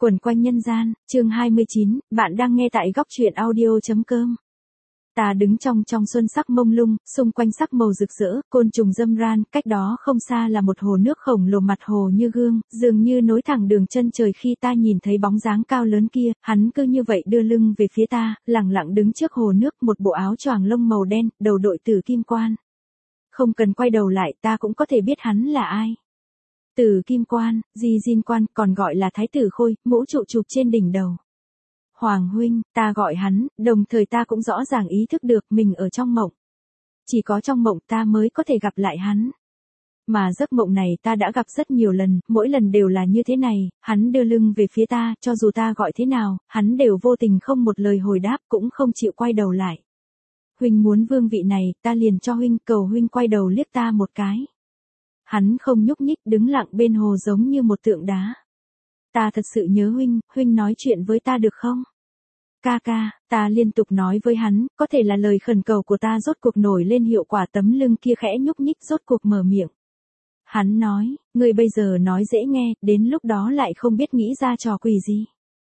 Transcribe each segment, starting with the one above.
Quẩn quanh nhân gian, chương 29, bạn đang nghe tại góc truyện audio.com. Ta đứng trong xuân sắc mông lung, xung quanh sắc màu rực rỡ, côn trùng râm ran, cách đó không xa là một hồ nước khổng lồ mặt hồ như gương, dường như nối thẳng đường chân trời. Khi ta nhìn thấy bóng dáng cao lớn kia, hắn cứ như vậy đưa lưng về phía ta, lẳng lặng đứng trước hồ nước, một bộ áo choàng lông màu đen, đầu đội tử kim quan. Không cần quay đầu lại ta cũng có thể biết hắn là ai. Tử kim quan, Di Diên quan, còn gọi là thái tử khôi, mũ trụ chụp trên đỉnh đầu. Hoàng huynh, ta gọi hắn, đồng thời ta cũng rõ ràng ý thức được mình ở trong mộng. Chỉ có trong mộng ta mới có thể gặp lại hắn. Mà giấc mộng này ta đã gặp rất nhiều lần, mỗi lần đều là như thế này, hắn đưa lưng về phía ta, cho dù ta gọi thế nào, hắn đều vô tình không một lời hồi đáp, cũng không chịu quay đầu lại. Huynh muốn vương vị này, ta liền cho huynh, cầu huynh quay đầu liếc ta một cái. Hắn không nhúc nhích, đứng lặng bên hồ giống như một tượng đá. Ta thật sự nhớ huynh, huynh nói chuyện với ta được không? Ca ca, ta liên tục nói với hắn, có thể là lời khẩn cầu của ta rốt cuộc nổi lên hiệu quả, tấm lưng kia khẽ nhúc nhích rốt cuộc mở miệng. Hắn nói, người bây giờ nói dễ nghe, đến lúc đó lại không biết nghĩ ra trò quỷ gì.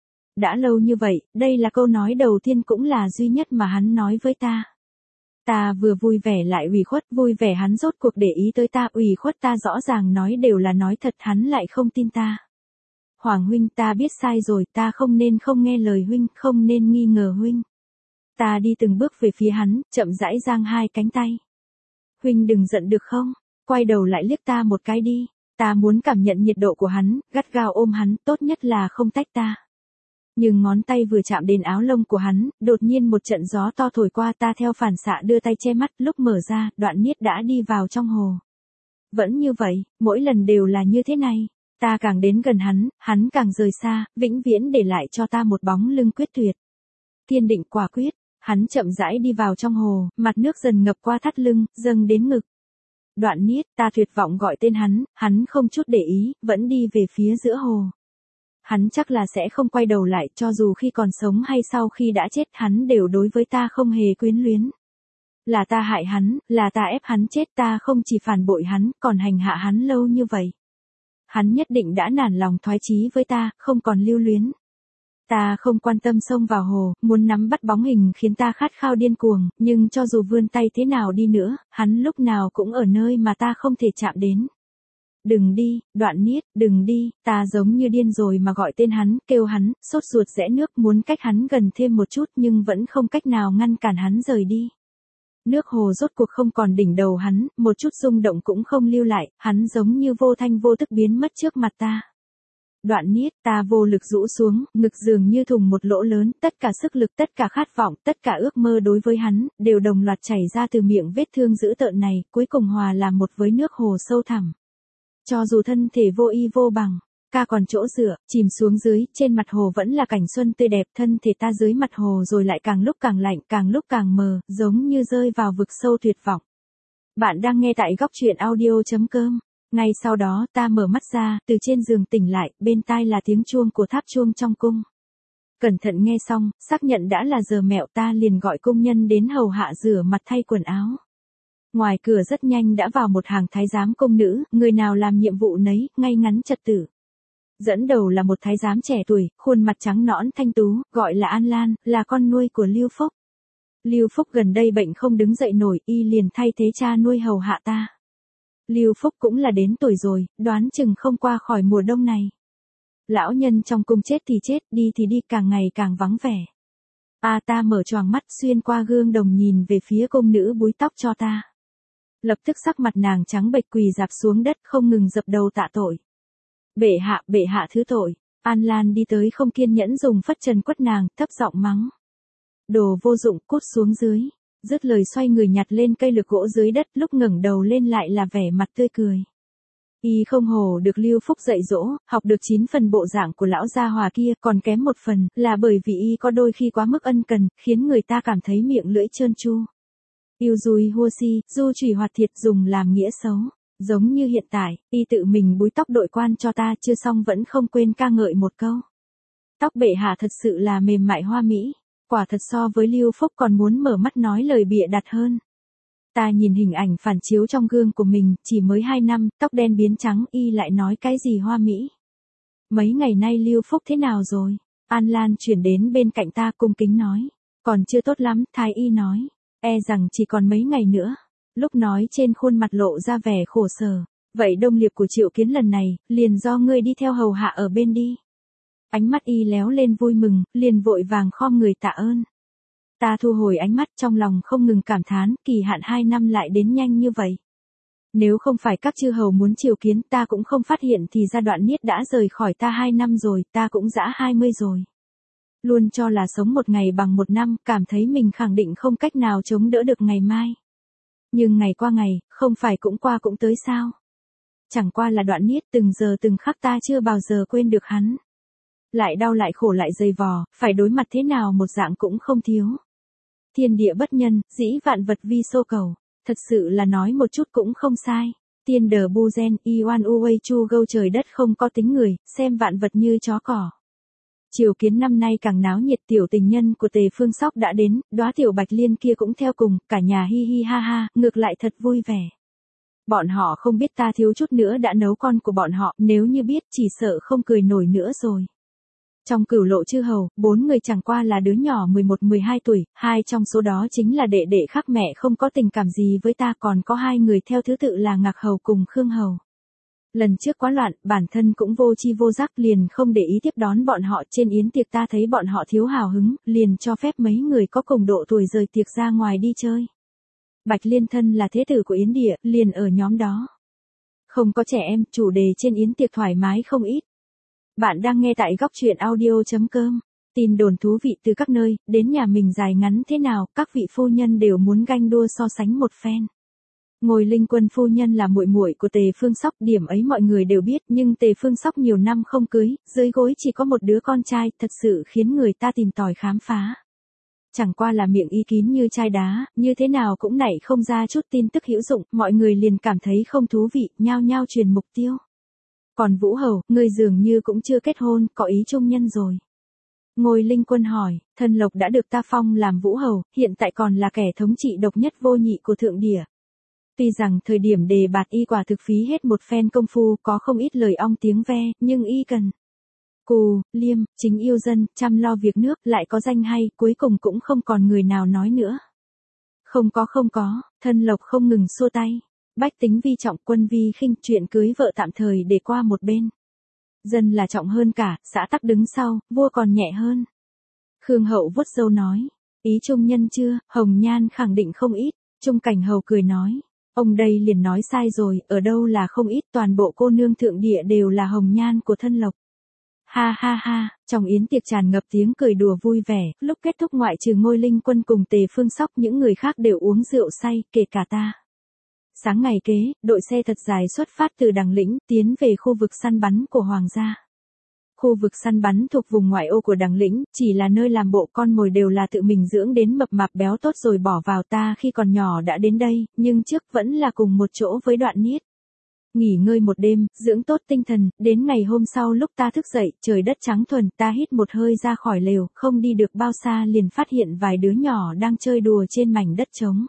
Đã lâu như vậy, đây là câu nói đầu tiên cũng là duy nhất mà hắn nói với ta. Ta vừa vui vẻ lại ủy khuất, vui vẻ hắn rốt cuộc để ý tới ta, ủy khuất ta rõ ràng nói đều là nói thật, hắn lại không tin ta. Hoàng huynh, ta biết sai rồi, ta không nên không nghe lời huynh, không nên nghi ngờ huynh. Ta đi từng bước về phía hắn, chậm rãi giang hai cánh tay. Huynh đừng giận được không? Quay đầu lại liếc ta một cái đi. Ta muốn cảm nhận nhiệt độ của hắn, gắt gao ôm hắn, tốt nhất là không tách ta. Nhưng ngón tay vừa chạm đến áo lông của hắn, đột nhiên một trận gió to thổi qua, ta theo phản xạ đưa tay che mắt, lúc mở ra, Đoạn Niết đã đi vào trong hồ. Vẫn như vậy, mỗi lần đều là như thế này. Ta càng đến gần hắn càng rời xa, vĩnh viễn để lại cho ta một bóng lưng quyết tuyệt. Kiên định quả quyết, hắn chậm rãi đi vào trong hồ, mặt nước dần ngập qua thắt lưng, dâng đến ngực. Đoạn Niết, ta tuyệt vọng gọi tên hắn không chút để ý, vẫn đi về phía giữa hồ. Hắn chắc là sẽ không quay đầu lại, cho dù khi còn sống hay sau khi đã chết, hắn đều đối với ta không hề quyến luyến. Là ta hại hắn, là ta ép hắn chết, ta không chỉ phản bội hắn, còn hành hạ hắn lâu như vậy. Hắn nhất định đã nản lòng thoái chí với ta, không còn lưu luyến. Ta không quan tâm xông vào hồ, muốn nắm bắt bóng hình khiến ta khát khao điên cuồng, nhưng cho dù vươn tay thế nào đi nữa, hắn lúc nào cũng ở nơi mà ta không thể chạm đến. Đừng đi, Đoạn Niết, đừng đi, ta giống như điên rồi mà gọi tên hắn, kêu hắn, sốt ruột rẽ nước, muốn cách hắn gần thêm một chút nhưng vẫn không cách nào ngăn cản hắn rời đi. Nước hồ rốt cuộc không còn đỉnh đầu hắn, một chút rung động cũng không lưu lại, hắn giống như vô thanh vô tức biến mất trước mặt ta. Đoạn Niết, ta vô lực rũ xuống, ngực dường như thùng một lỗ lớn, tất cả sức lực, tất cả khát vọng, tất cả ước mơ đối với hắn, đều đồng loạt chảy ra từ miệng vết thương dữ tợn này, cuối cùng hòa làm một với nước hồ sâu thẳm. Cho dù thân thể vô y vô bằng, ca còn chỗ dựa, chìm xuống dưới, trên mặt hồ vẫn là cảnh xuân tươi đẹp, thân thể ta dưới mặt hồ rồi lại càng lúc càng lạnh, càng lúc càng mờ, giống như rơi vào vực sâu tuyệt vọng. Bạn đang nghe tại góc truyện audio.com. Ngay sau đó, ta mở mắt ra, từ trên giường tỉnh lại, bên tai là tiếng chuông của tháp chuông trong cung. Cẩn thận nghe xong, xác nhận đã là giờ mẹo, ta liền gọi công nhân đến hầu hạ rửa mặt thay quần áo. Ngoài cửa rất nhanh đã vào một hàng thái giám công nữ, người nào làm nhiệm vụ nấy, ngay ngắn trật tự. Dẫn đầu là một thái giám trẻ tuổi, khuôn mặt trắng nõn thanh tú, gọi là An Lan, là con nuôi của Lưu Phúc. Lưu Phúc gần đây bệnh không đứng dậy nổi, y liền thay thế cha nuôi hầu hạ ta. Lưu Phúc cũng là đến tuổi rồi, đoán chừng không qua khỏi mùa đông này. Lão nhân trong cung chết thì chết, đi thì đi, càng ngày càng vắng vẻ. Ta mở choàng mắt, xuyên qua gương đồng nhìn về phía công nữ búi tóc cho ta. Lập tức sắc mặt nàng trắng bệch, quỳ rạp xuống đất, không ngừng dập đầu tạ tội. Bệ hạ thứ tội. An Lan đi tới không kiên nhẫn dùng phất trần quất nàng, thấp giọng mắng. Đồ vô dụng, cút xuống dưới. Dứt lời xoay người nhặt lên cây lược gỗ dưới đất, lúc ngẩng đầu lên lại là vẻ mặt tươi cười. Y không hổ được Lưu Phúc dạy dỗ, học được 9 phần bộ dạng của lão gia hòa kia, còn kém một phần, là bởi vì y có đôi khi quá mức ân cần, khiến người ta cảm thấy miệng lưỡi trơn tru. Yêu dùi hua si, du trùy hoạt thiệt, dùng làm nghĩa xấu. Giống như hiện tại, y tự mình búi tóc đội quan cho ta, chưa xong vẫn không quên ca ngợi một câu. Tóc bệ hạ thật sự là mềm mại hoa mỹ, quả thật so với Lưu Phúc còn muốn mở mắt nói lời bịa đặt hơn. Ta nhìn hình ảnh phản chiếu trong gương của mình, chỉ mới 2 năm, tóc đen biến trắng, y lại nói cái gì hoa mỹ. Mấy ngày nay Lưu Phúc thế nào rồi? An Lan chuyển đến bên cạnh ta cung kính nói. Còn chưa tốt lắm, Thái y nói. E rằng chỉ còn mấy ngày nữa. Lúc nói trên khuôn mặt lộ ra vẻ khổ sở. Vậy đồng liệp của Triệu Kiến lần này, liền do ngươi đi theo hầu hạ ở bên đi. Ánh mắt y léo lên vui mừng, liền vội vàng khom người tạ ơn. Ta thu hồi ánh mắt trong lòng không ngừng cảm thán, kỳ hạn 2 năm lại đến nhanh như vậy. Nếu không phải các chư hầu muốn Triều Kiến ta cũng không phát hiện thì ra Đoạn Niết đã rời khỏi ta 2 năm rồi, ta cũng dã 20 rồi. Luôn cho là sống một ngày bằng một năm, cảm thấy mình khẳng định không cách nào chống đỡ được ngày mai. Nhưng ngày qua ngày, không phải cũng qua cũng tới sao. Chẳng qua là Đoạn Niết từng giờ từng khắc ta chưa bao giờ quên được hắn. Lại đau lại khổ lại dày vò, phải đối mặt thế nào một dạng cũng không thiếu. Thiên địa bất nhân, dĩ vạn vật vi xô cầu. Thật sự là nói một chút cũng không sai. Tiên đờ bu gen, Iwan Uwei Chu gâu trời đất không có tính người, xem vạn vật như chó cỏ. Triều Kiến năm nay càng náo nhiệt, tiểu tình nhân của Tề Phương Sóc đã đến, đóa tiểu Bạch Liên kia cũng theo cùng, cả nhà hi hi ha ha, ngược lại thật vui vẻ. Bọn họ không biết ta thiếu chút nữa đã nấu con của bọn họ, nếu như biết chỉ sợ không cười nổi nữa rồi. Trong Cửu Lộ chư hầu, 4 người chẳng qua là đứa nhỏ 11-12 tuổi, 2 trong số đó chính là đệ đệ khác mẹ không có tình cảm gì với ta, còn có 2 người theo thứ tự là Ngạc hầu cùng Khương hầu. Lần trước quá loạn, bản thân cũng vô chi vô giác liền không để ý tiếp đón bọn họ, trên yến tiệc ta thấy bọn họ thiếu hào hứng, liền cho phép mấy người có cùng độ tuổi rời tiệc ra ngoài đi chơi. Bạch Liên thân là thế tử của Yến Địa, liền ở nhóm đó. Không có trẻ em, chủ đề trên yến tiệc thoải mái không ít. Bạn đang nghe tại góc truyện audio.com. Tin đồn thú vị từ các nơi, đến nhà mình dài ngắn thế nào, các vị phu nhân đều muốn ganh đua so sánh một phen. Ngồi Linh Quân phu nhân là muội muội của Tề Phương Sóc, điểm ấy mọi người đều biết, nhưng Tề Phương Sóc nhiều năm không cưới, dưới gối chỉ có một đứa con trai, thật sự khiến người ta tìm tòi khám phá. Chẳng qua là miệng y kín như chai đá, như thế nào cũng nảy không ra chút tin tức hữu dụng, mọi người liền cảm thấy không thú vị, nhao nhao truyền mục tiêu. Còn Vũ Hầu, ngươi dường như cũng chưa kết hôn, có ý chung nhân rồi. Ngôi Linh Quân hỏi, Thân Lộc đã được ta phong làm Vũ Hầu, hiện tại còn là kẻ thống trị độc nhất vô nhị của Thượng Địa. Tuy rằng thời điểm đề bạt y quả thực phí hết một phen công phu, có không ít lời ong tiếng ve, nhưng y cần cù, liêm, chính yêu dân, chăm lo việc nước, lại có danh hay, cuối cùng cũng không còn người nào nói nữa. Không có, Thân Lộc không ngừng xua tay. Bách tính vi trọng, quân vi khinh, chuyện cưới vợ tạm thời để qua một bên. Dân là trọng hơn cả, xã tắc đứng sau, vua còn nhẹ hơn. Khương Hậu vuốt râu nói, ý trung nhân chưa, Hồng Nhan khẳng định không ít. Trung Cảnh Hầu cười nói, ông đây liền nói sai rồi, ở đâu là không ít, toàn bộ cô nương Thượng Địa đều là Hồng Nhan của Thân Lộc. Ha ha ha, trong yến tiệc tràn ngập tiếng cười đùa vui vẻ, lúc kết thúc ngoại trừ Ngôi Linh Quân cùng Tề Phương Sóc, những người khác đều uống rượu say, kể cả ta. Sáng ngày kế, đội xe thật dài xuất phát từ Đằng Lĩnh, tiến về khu vực săn bắn của Hoàng gia. Khu vực săn bắn thuộc vùng ngoại ô của Đằng Lĩnh, chỉ là nơi làm bộ, con mồi đều là tự mình dưỡng đến mập mạp béo tốt rồi bỏ vào. Ta khi còn nhỏ đã đến đây, nhưng trước vẫn là cùng một chỗ với Đoạn Niết. Nghỉ ngơi một đêm, dưỡng tốt tinh thần, đến ngày hôm sau lúc ta thức dậy, trời đất trắng thuần, ta hít một hơi ra khỏi lều, không đi được bao xa liền phát hiện vài đứa nhỏ đang chơi đùa trên mảnh đất trống.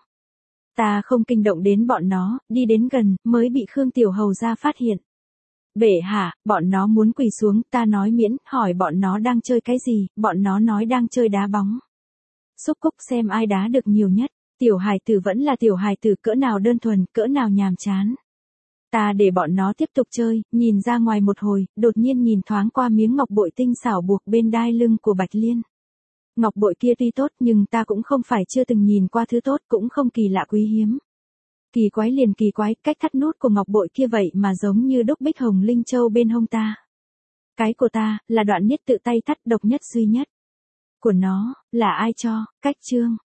Ta không kinh động đến bọn nó, đi đến gần, mới bị Khương Tiểu Hầu ra phát hiện. Bệ hạ, bọn nó muốn quỳ xuống, ta nói miễn, hỏi bọn nó đang chơi cái gì, bọn nó nói đang chơi đá bóng. Xúc cúc xem ai đá được nhiều nhất, tiểu hài tử vẫn là tiểu hài tử, cỡ nào đơn thuần, cỡ nào nhàm chán. Ta để bọn nó tiếp tục chơi, nhìn ra ngoài một hồi, đột nhiên nhìn thoáng qua miếng ngọc bội tinh xảo buộc bên đai lưng của Bạch Liên. Ngọc bội kia tuy tốt nhưng ta cũng không phải chưa từng nhìn qua thứ tốt, cũng không kỳ lạ quý hiếm. Kỳ quái liền kỳ quái, cách thắt nút của ngọc bội kia vậy mà giống như đúc bích hồng linh châu bên hông ta. Cái của ta, là Đoạn Niết tự tay thắt, độc nhất duy nhất. Của nó, là ai cho, cách chương.